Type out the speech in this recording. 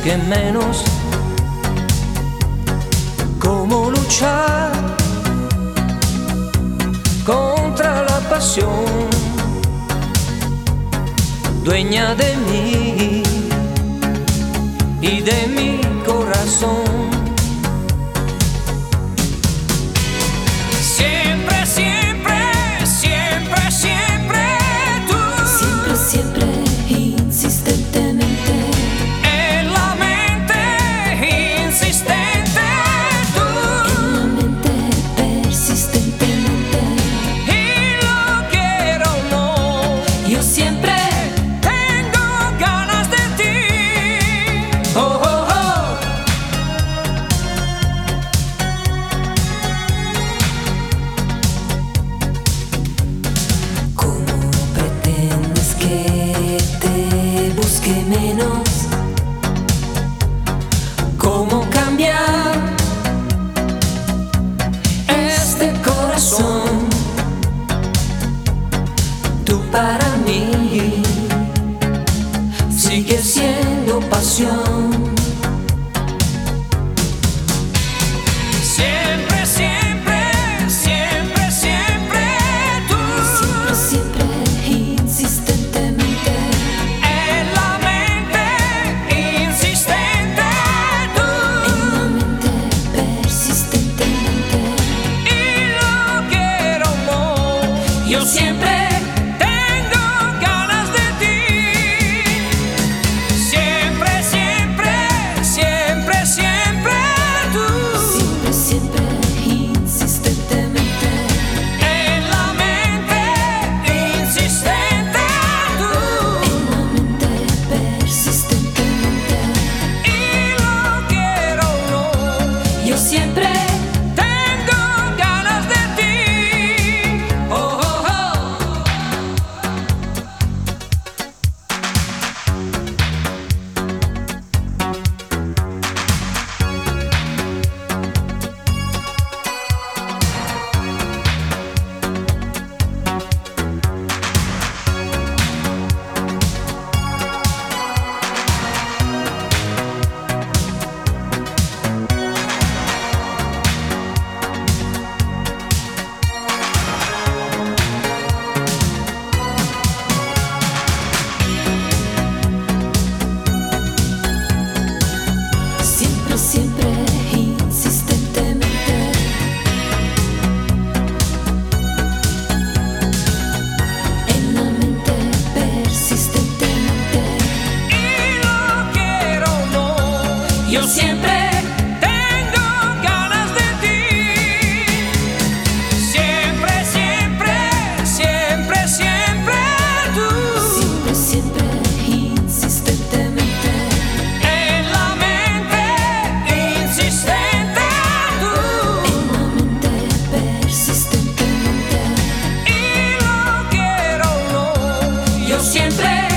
busque menos cómo luchar contra la pasión, dueña de mí y de mi corazón. Siempre, siempre, siempre, siempre tú. Siempre, siempre, insistentemente. En la mente, insistente tú. En la mente, persistentemente. Y lo quiero o no, Yo siempre tengo ganas de ti. Oh, oh, oh. ¿Cómo pretendes que te busque menos? ¿Cómo cambiar este corazón? Tú para mí sigues siendo pasión. Siempre, siempre, siempre, siempre tú. Siempre, siempre, insistentemente. En la mente, insistente tú. En la mente, persistentemente. Y lo quiero o no, yo siempre tengo ganas de ti. Siempre, siempre, siempre, siempre tú. Siempre, siempre, insistentemente. En la mente, insistente tú. En la mente, persistentemente. Y lo quiero o no, Yo siempre tengo ganas de ti. Oh, oh, oh. siempre, siempre, insistentemente. En la mente, persistentemente. Y lo quiero o no, yo siempre tengo ganas de ti. Siempre, siempre, siempre, siempre tú. Siempre, siempre, insistentemente. En la mente, insistente tú. En la mente, persistentemente. Y lo quiero o no, yo siempre